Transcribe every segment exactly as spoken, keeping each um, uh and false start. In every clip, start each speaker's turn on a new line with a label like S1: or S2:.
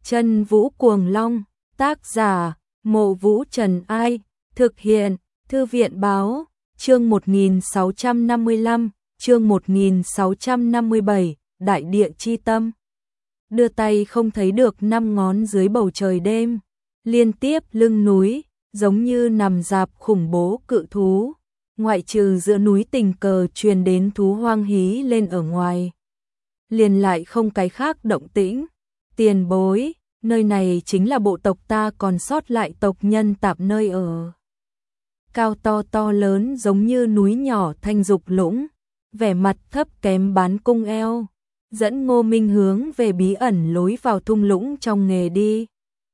S1: Chân Vũ Cuồng Long, tác giả, Mộ Vũ Trần Ai, thực hiện, Thư viện Báo, chương một nghìn sáu trăm năm mươi lăm, chương một nghìn sáu trăm năm mươi bảy, Đại Địa Chi Tâm. Đưa tay không thấy được năm ngón dưới bầu trời đêm, liên tiếp lưng núi, giống như nằm dạp khủng bố cự thú, ngoại trừ giữa núi tình cờ truyền đến thú hoang hí lên ở ngoài. Liền lại không cái khác động tĩnh. Tiền bối, nơi này chính là bộ tộc ta còn sót lại tộc nhân tạp nơi ở. Cao to to lớn giống như núi nhỏ Thanh Dục Lũng, vẻ mặt thấp kém bán cung eo, dẫn Ngô Minh hướng về bí ẩn lối vào thung lũng trong nghề đi.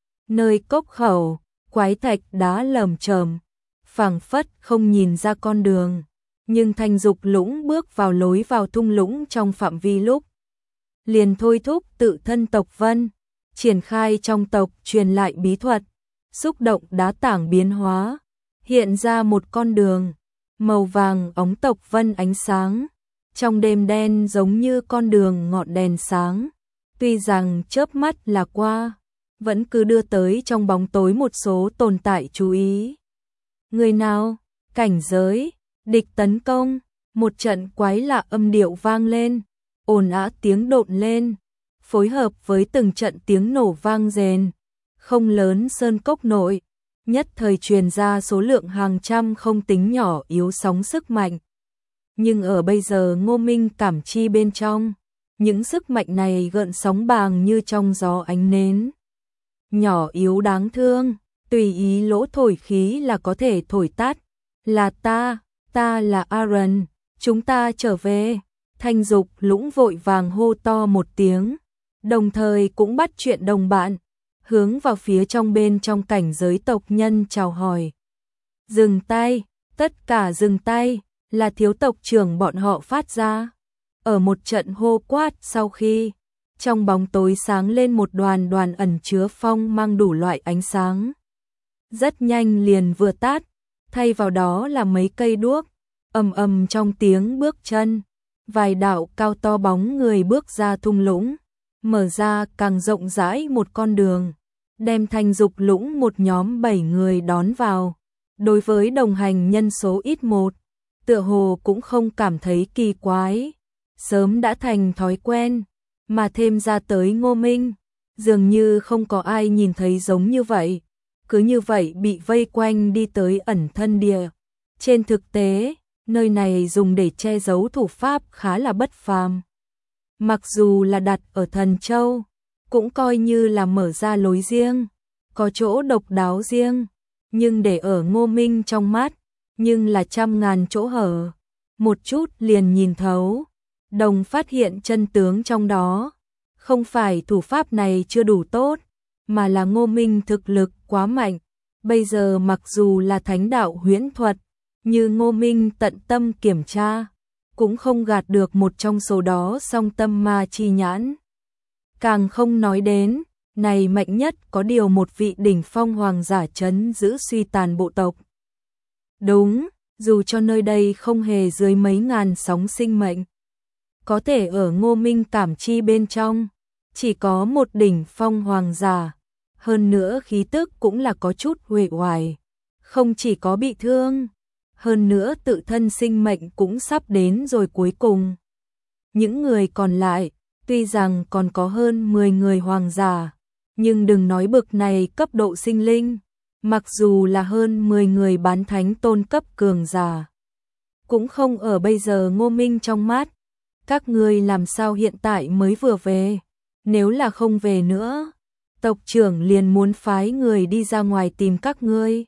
S1: Nơi cốc khẩu, quái thạch đá lởm chởm, phảng phất không nhìn ra con đường, nhưng Thanh Dục Lũng bước vào lối vào thung lũng trong phạm vi lúc liền thôi thúc tự thân tộc Vân, triển khai trong tộc truyền lại bí thuật, xúc động đá tảng biến hóa, hiện ra một con đường, màu vàng óng tộc Vân ánh sáng, trong đêm đen giống như con đường ngọn đèn sáng, tuy rằng chớp mắt là qua, vẫn cứ đưa tới trong bóng tối một số tồn tại chú ý. Người nào? Cảnh giới, địch tấn công, một trận quái lạ âm điệu vang lên, ồn ào tiếng độn lên, phối hợp với từng trận tiếng nổ vang rền, không lớn sơn cốc nội, nhất thời truyền ra số lượng hàng trăm không tính nhỏ yếu sóng sức mạnh. Nhưng ở bây giờ Ngô Minh cảm chi bên trong, những sức mạnh này gợn sóng bàng như trong gió ánh nến. Nhỏ yếu đáng thương, tùy ý lỗ thổi khí là có thể thổi tắt. Là ta, ta là Aaron, chúng ta trở về. Thanh Dục Lũng vội vàng hô to một tiếng, đồng thời cũng bắt chuyện đồng bạn, hướng vào phía trong bên trong cảnh giới tộc nhân chào hỏi. Dừng tay, tất cả dừng tay, là thiếu tộc trưởng bọn họ phát ra. Ở một trận hô quát sau khi, trong bóng tối sáng lên một đoàn đoàn ẩn chứa phong mang đủ loại ánh sáng. Rất nhanh liền vừa tắt, thay vào đó là mấy cây đuốc, ầm ầm trong tiếng bước chân. Vài đạo cao to bóng người bước ra thung lũng, mở ra càng rộng rãi một con đường, đem Thanh Dục Lũng một nhóm bảy người đón vào. Đối với đồng hành nhân số ít một, tựa hồ cũng không cảm thấy kỳ quái, sớm đã thành thói quen, mà thêm ra tới Ngô Minh, dường như không có ai nhìn thấy giống như vậy, cứ như vậy bị vây quanh đi tới ẩn thân địa. Trên thực tế, nơi này dùng để che giấu thủ pháp khá là bất phàm. Mặc dù là đặt ở Thần Châu, cũng coi như là mở ra lối riêng, có chỗ độc đáo riêng, nhưng để ở Ngô Minh trong mắt, nhưng là trăm ngàn chỗ hở, một chút liền nhìn thấu, đồng phát hiện chân tướng trong đó. Không phải thủ pháp này chưa đủ tốt, mà là Ngô Minh thực lực quá mạnh, bây giờ mặc dù là thánh đạo huyễn thuật, như Ngô Minh tận tâm kiểm tra, cũng không gạt được một trong số đó song tâm ma chi nhãn. Càng không nói đến, này mạnh nhất có điều một vị đỉnh phong hoàng giả trấn giữ suy tàn bộ tộc. Đúng, dù cho nơi đây không hề dưới mấy ngàn sóng sinh mệnh, có thể ở Ngô Minh cảm chi bên trong, chỉ có một đỉnh phong hoàng giả, hơn nữa khí tức cũng là có chút uể oải, không chỉ có bị thương, hơn nữa tự thân sinh mệnh cũng sắp đến rồi cuối cùng. Những người còn lại, tuy rằng còn có hơn mười người hoàng giả, nhưng đừng nói bực này cấp độ sinh linh, mặc dù là hơn mười người bán thánh tôn cấp cường giả, cũng không ở bây giờ Ngô Minh trong mắt. Các ngươi làm sao hiện tại mới vừa về, nếu là không về nữa, tộc trưởng liền muốn phái người đi ra ngoài tìm các ngươi.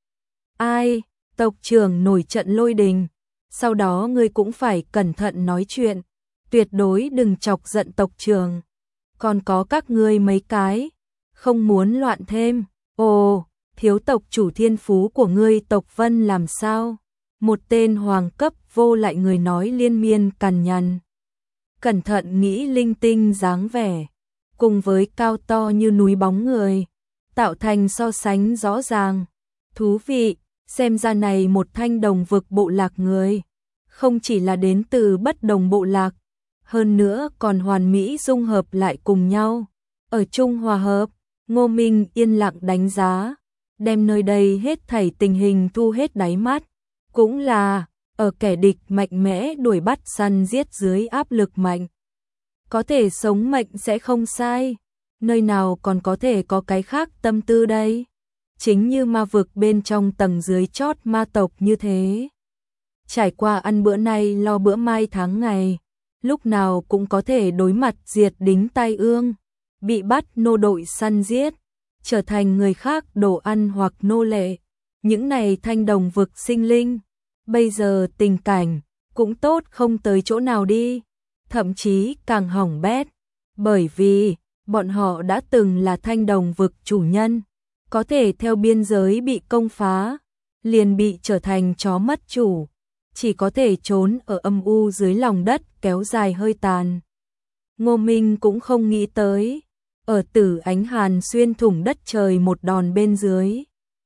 S1: Ai? Tộc trưởng nổi trận lôi đình, sau đó ngươi cũng phải cẩn thận nói chuyện, tuyệt đối đừng chọc giận tộc trưởng. Còn có các ngươi mấy cái, không muốn loạn thêm. Ồ, thiếu tộc chủ thiên phú của ngươi tộc Vân làm sao? Một tên hoàng cấp vô lại người nói liên miên cằn nhằn. Cẩn thận nghĩ linh tinh dáng vẻ, cùng với cao to như núi bóng người, tạo thành so sánh rõ ràng. Thú vị. Xem ra này một thanh đồng vực bộ lạc người, không chỉ là đến từ bất đồng bộ lạc, hơn nữa còn hoàn mỹ dung hợp lại cùng nhau, ở chung hòa hợp, Ngô Minh yên lặng đánh giá, đem nơi đây hết thảy tình hình thu hết đáy mắt, cũng là ở kẻ địch mạnh mẽ đuổi bắt săn giết dưới áp lực mạnh. Có thể sống mệnh sẽ không sai, nơi nào còn có thể có cái khác tâm tư đây. Chính như ma vực bên trong tầng dưới chót ma tộc như thế. Trải qua ăn bữa nay lo bữa mai tháng ngày, lúc nào cũng có thể đối mặt diệt đính tai ương, bị bắt nô đội săn giết, trở thành người khác đồ ăn hoặc nô lệ. Những này thanh đồng vực sinh linh, bây giờ tình cảnh cũng tốt không tới chỗ nào đi, thậm chí càng hỏng bét, bởi vì bọn họ đã từng là thanh đồng vực chủ nhân, có thể theo biên giới bị công phá, liền bị trở thành chó mất chủ, chỉ có thể trốn ở âm u dưới lòng đất kéo dài hơi tàn. Ngô Minh cũng không nghĩ tới, ở Tử Ánh Hàn xuyên thủng đất trời một đòn bên dưới.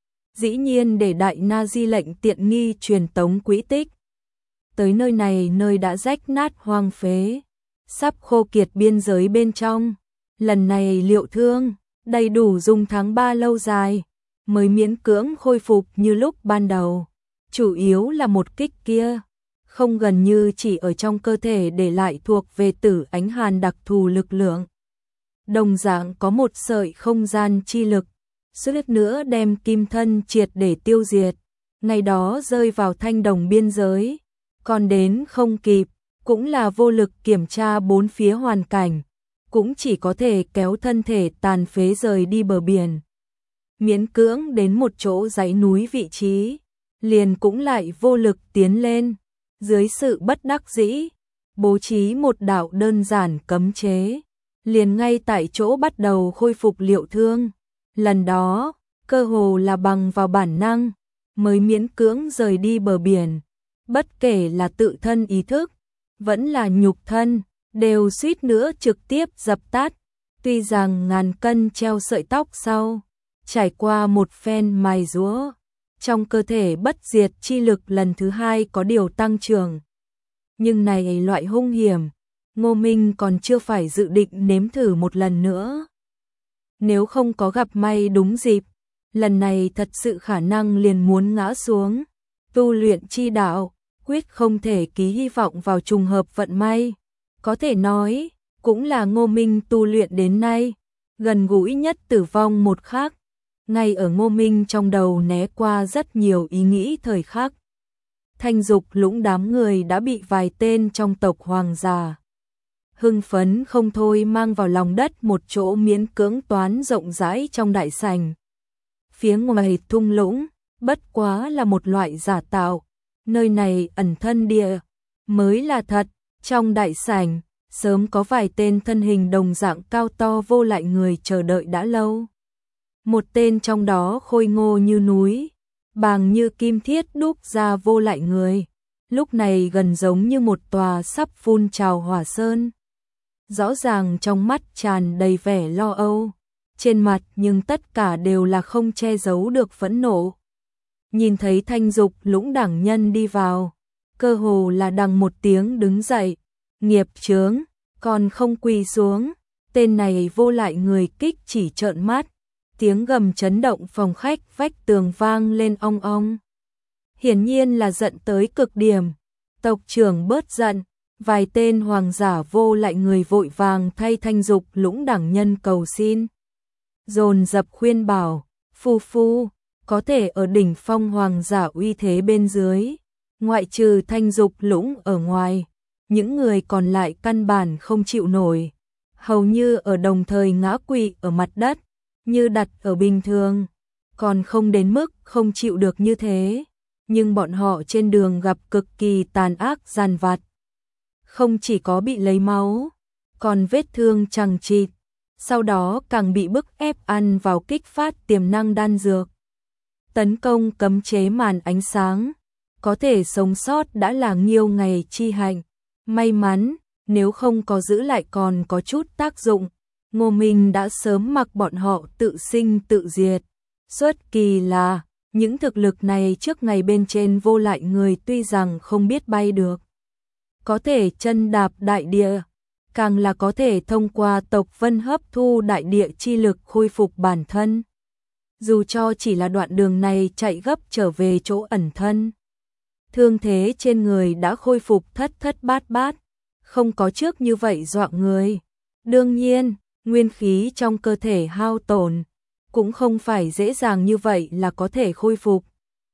S1: Dĩ nhiên để Đại Na Di lệnh tiện nghi truyền tống quỹ tích. Tới nơi này nơi đã rách nát hoang phế, sắp khô kiệt biên giới bên trong. Lần này liệu thương, đầy đủ dùng tháng ba lâu dài, mới miễn cưỡng khôi phục như lúc ban đầu. Chủ yếu là một kích kia, không gần như chỉ ở trong cơ thể để lại thuộc về Tử Ánh Hàn đặc thù lực lượng. Đồng dạng có một sợi không gian chi lực, suýt nữa đem kim thân triệt để tiêu diệt. Ngày đó rơi vào thanh đồng biên giới, còn đến không kịp, cũng là vô lực kiểm tra bốn phía hoàn cảnh, cũng chỉ có thể kéo thân thể tàn phế rời đi bờ biển. Miễn cưỡng đến một chỗ dãy núi vị trí, liền cũng lại vô lực tiến lên, dưới sự bất đắc dĩ, bố trí một đạo đơn giản cấm chế, liền ngay tại chỗ bắt đầu khôi phục liệu thương. Lần đó, cơ hồ là bằng vào bản năng, mới miễn cưỡng rời đi bờ biển, bất kể là tự thân ý thức, vẫn là nhục thân, đều suýt nữa trực tiếp dập tắt. Tuy rằng ngàn cân treo sợi tóc sau, trải qua một phen mài giũa, trong cơ thể bất diệt chi lực lần thứ hai có điều tăng trưởng. Nhưng này loại hung hiểm, Ngô Minh còn chưa phải dự định nếm thử một lần nữa. Nếu không có gặp may đúng dịp, lần này thật sự khả năng liền muốn ngã xuống. Tu luyện chi đạo, quyết không thể ký hy vọng vào trùng hợp vận may. Có thể nói, cũng là Ngô Minh tu luyện đến nay, gần gũi nhất tử vong một khắc. Ngay ở Ngô Minh trong đầu né qua rất nhiều ý nghĩ thời khắc. Thanh Dục lũng đám người đã bị vài tên trong tộc hoàng gia hưng phấn không thôi mang vào lòng đất một chỗ miễn cưỡng toán rộng rãi trong đại sảnh. Phía ngoài thung lũng, bất quá là một loại giả tạo, nơi này ẩn thân địa, mới là thật. Trong đại sảnh, sớm có vài tên thân hình đồng dạng cao to vô lại người chờ đợi đã lâu. Một tên trong đó khôi ngô như núi, bàng như kim thiết đúc ra vô lại người, lúc này gần giống như một tòa sắp phun trào hỏa sơn. Rõ ràng trong mắt tràn đầy vẻ lo âu, trên mặt nhưng tất cả đều là không che giấu được phẫn nộ. Nhìn thấy Thanh Dục lũng đẳng nhân đi vào, cơ hồ là đằng một tiếng đứng dậy, nghiệp chướng, còn không quỳ xuống, tên này vô lại người kích chỉ trợn mắt, tiếng gầm chấn động phòng khách vách tường vang lên ong ong. Hiển nhiên là giận tới cực điểm, tộc trưởng bớt giận, vài tên hoàng giả vô lại người vội vàng thay Thanh Dục lũng đẳng nhân cầu xin. Dồn dập khuyên bảo, phu phu, có thể ở đỉnh phong hoàng giả uy thế bên dưới, ngoại trừ Thanh Dục lũng ở ngoài, những người còn lại căn bản không chịu nổi, hầu như ở đồng thời ngã quỵ ở mặt đất, như đặt ở bình thường, còn không đến mức không chịu được như thế, nhưng bọn họ trên đường gặp cực kỳ tàn ác giàn vặt. Không chỉ có bị lấy máu, còn vết thương chằng chịt, sau đó càng bị bức ép ăn vào kích phát tiềm năng đan dược. Tấn công cấm chế màn ánh sáng, có thể sống sót đã là nghiêu ngày chi hạnh. May mắn, nếu không có giữ lại còn có chút tác dụng, Ngô Minh đã sớm mặc bọn họ tự sinh tự diệt. Xuất kỳ là, những thực lực này trước ngày bên trên vô lại người tuy rằng không biết bay được, có thể chân đạp đại địa, càng là có thể thông qua tộc vân hấp thu đại địa chi lực khôi phục bản thân. Dù cho chỉ là đoạn đường này chạy gấp trở về chỗ ẩn thân, thương thế trên người đã khôi phục thất thất bát bát, không có trước như vậy dọa người. Đương nhiên, nguyên khí trong cơ thể hao tổn, cũng không phải dễ dàng như vậy là có thể khôi phục.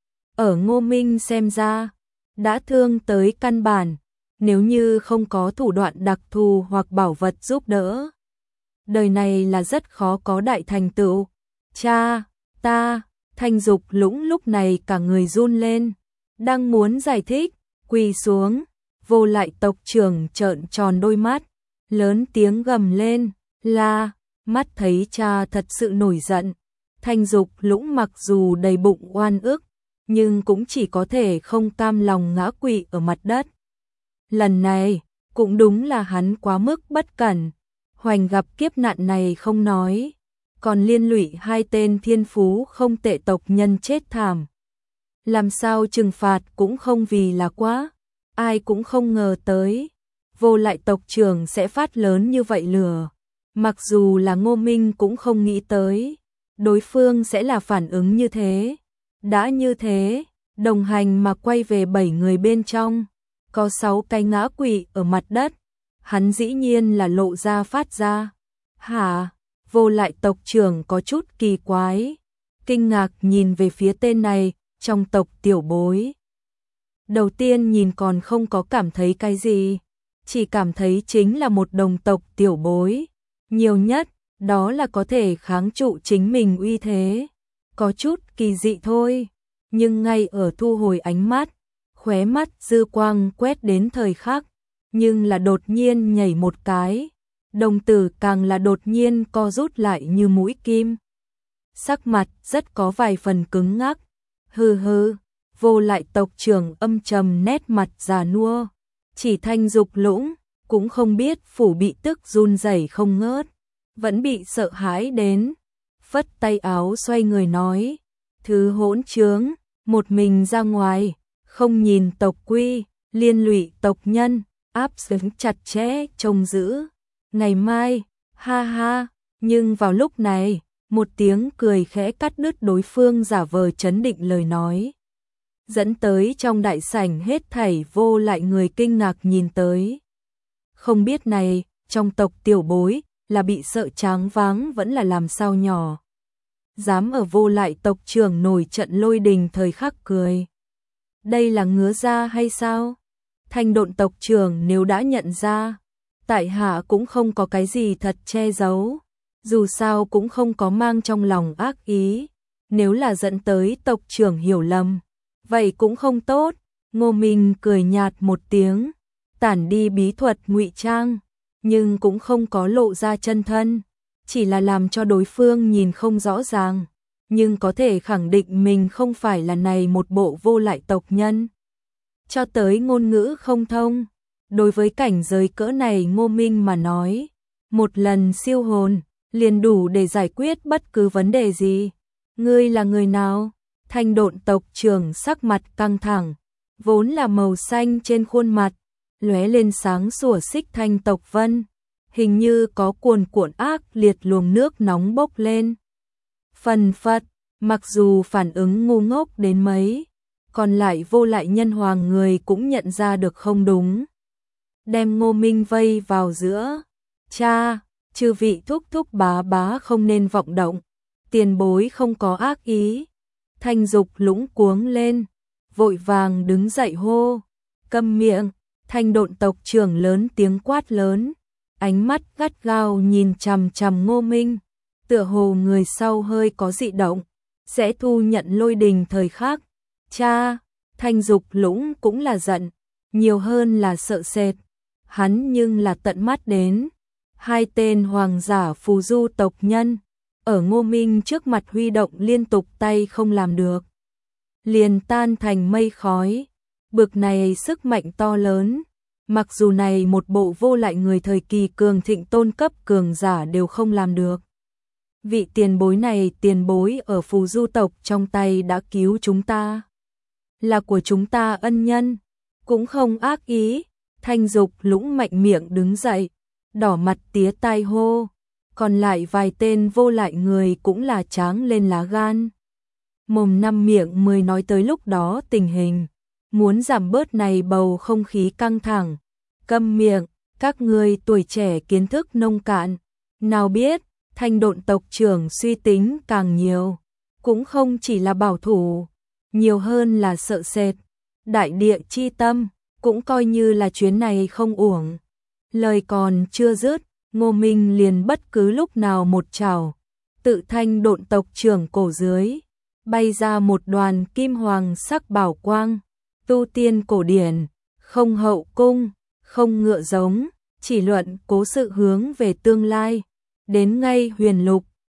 S1: Ở Ngô Minh xem ra, đã thương tới căn bản, nếu như không có thủ đoạn đặc thù hoặc bảo vật giúp đỡ, đời này là rất khó có đại thành tựu. Cha, ta, Thanh Dục Lũng lúc này cả người run lên, đang muốn giải thích, quỳ xuống, Vô Lại tộc trưởng trợn tròn đôi mắt, lớn tiếng gầm lên, la, mắt thấy cha thật sự nổi giận. Thanh Dục Lũng mặc dù đầy bụng oan ức, nhưng cũng chỉ có thể không cam lòng ngã quỵ ở mặt đất. Lần này, cũng đúng là hắn quá mức bất cẩn, hoành gặp kiếp nạn này không nói, còn liên lụy hai tên thiên phú không tệ tộc nhân chết thảm. Làm sao trừng phạt cũng không vì là quá, ai cũng không ngờ tới, Vô Lại tộc trưởng sẽ phát lớn như vậy lửa. Mặc dù là Ngô Minh cũng không nghĩ tới, đối phương sẽ là phản ứng như thế. Đã như thế, đồng hành mà quay về bảy người bên trong, có sáu cái ngã quỵ ở mặt đất, hắn dĩ nhiên là lộ ra phát ra. Hả? Vô Lại tộc trưởng có chút kỳ quái, kinh ngạc nhìn về phía tên này, trong tộc tiểu bối. Đầu tiên nhìn còn không có cảm thấy cái gì, chỉ cảm thấy chính là một đồng tộc tiểu bối, nhiều nhất, đó là có thể kháng trụ chính mình uy thế, có chút kỳ dị thôi, nhưng ngay ở thu hồi ánh mắt, khóe mắt dư quang quét đến thời khắc, nhưng là đột nhiên nhảy một cái, đồng tử càng là đột nhiên co rút lại như mũi kim. Sắc mặt rất có vài phần cứng ngắc, hừ hừ, Vô Lại tộc trưởng âm trầm nét mặt già nua, chỉ Thanh Dục Lũng, cũng không biết phủ bị tức run rẩy không ngớt, vẫn bị sợ hãi đến, phất tay áo xoay người nói, thứ hỗn trướng, một mình ra ngoài, không nhìn tộc quy, liên lụy tộc nhân, áp xứng chặt chẽ trông giữ. Ngày mai, ha ha, nhưng vào lúc này, một tiếng cười khẽ cắt đứt đối phương giả vờ trấn định lời nói. Dẫn tới trong đại sảnh hết thảy Vô Lại người kinh ngạc nhìn tới. Không biết này, trong tộc tiểu bối, là bị sợ tráng váng vẫn là làm sao nhỏ. Dám ở Vô Lại tộc trưởng nổi trận lôi đình thời khắc cười. Đây là ngứa ra hay sao? Thanh Độn tộc trưởng nếu đã nhận ra, tại hạ cũng không có cái gì thật che giấu, dù sao cũng không có mang trong lòng ác ý, nếu là dẫn tới tộc trưởng hiểu lầm, vậy cũng không tốt. Ngô Minh cười nhạt một tiếng, tản đi bí thuật ngụy trang, nhưng cũng không có lộ ra chân thân, chỉ là làm cho đối phương nhìn không rõ ràng, nhưng có thể khẳng định mình không phải là này một bộ Vô Lại tộc nhân. Cho tới ngôn ngữ không thông, đối với cảnh giới cỡ này Ngô Minh mà nói, một lần siêu hồn, liền đủ để giải quyết bất cứ vấn đề gì. Ngươi là người nào? Thanh Độn tộc trưởng sắc mặt căng thẳng, vốn là màu xanh trên khuôn mặt, lóe lên sáng sủa xích thanh tộc vân, hình như có cuồn cuộn ác liệt luồng nước nóng bốc lên. Phần phật, mặc dù phản ứng ngu ngốc đến mấy, còn lại Vô Lại nhân hoàng người cũng nhận ra được không đúng. Đem Ngô Minh vây vào giữa. Cha, chư vị thúc thúc bá bá không nên vọng động, tiền bối không có ác ý. Thanh Dục Lũng cuống lên, vội vàng đứng dậy hô, câm miệng. Thanh Độn tộc trưởng lớn tiếng quát lớn, ánh mắt gắt gao nhìn chằm chằm Ngô Minh, tựa hồ người sau hơi có dị động, sẽ thu nhận lôi đình thời khắc. Cha, Thanh Dục Lũng cũng là giận, nhiều hơn là sợ sệt, hắn nhưng là tận mắt đến. Hai tên hoàng giả phù du tộc nhân, ở Ngô Minh trước mặt huy động liên tục tay không làm được, liền tan thành mây khói. Bực này sức mạnh to lớn, mặc dù này một bộ Vô Lại người thời kỳ cường thịnh tôn cấp cường giả đều không làm được. Vị tiền bối này tiền bối ở phù du tộc trong tay đã cứu chúng ta, là của chúng ta ân nhân, cũng không ác ý. Thanh Dục Lũng mạnh miệng đứng dậy, đỏ mặt tía tai hô, còn lại vài tên vô lại người cũng là tráng lên lá gan. Mồm năm miệng mười nói tới lúc đó tình hình, muốn giảm bớt này bầu không khí căng thẳng. Câm miệng, các ngươi tuổi trẻ kiến thức nông cạn, nào biết, Thanh Độn tộc trưởng suy tính càng nhiều, cũng không chỉ là bảo thủ, nhiều hơn là sợ sệt. Đại địa chi tâm, cũng coi như là chuyến này không uổng. Lời còn chưa dứt, Ngô Minh liền bất cứ lúc nào một chảo, tự Thanh Độn tộc trưởng cổ dưới, bay ra một đoàn kim hoàng sắc bảo quang, tu tiên cổ điển, không hậu cung, không ngựa giống, chỉ luận cố sự hướng về tương lai, đến ngay huyền lục,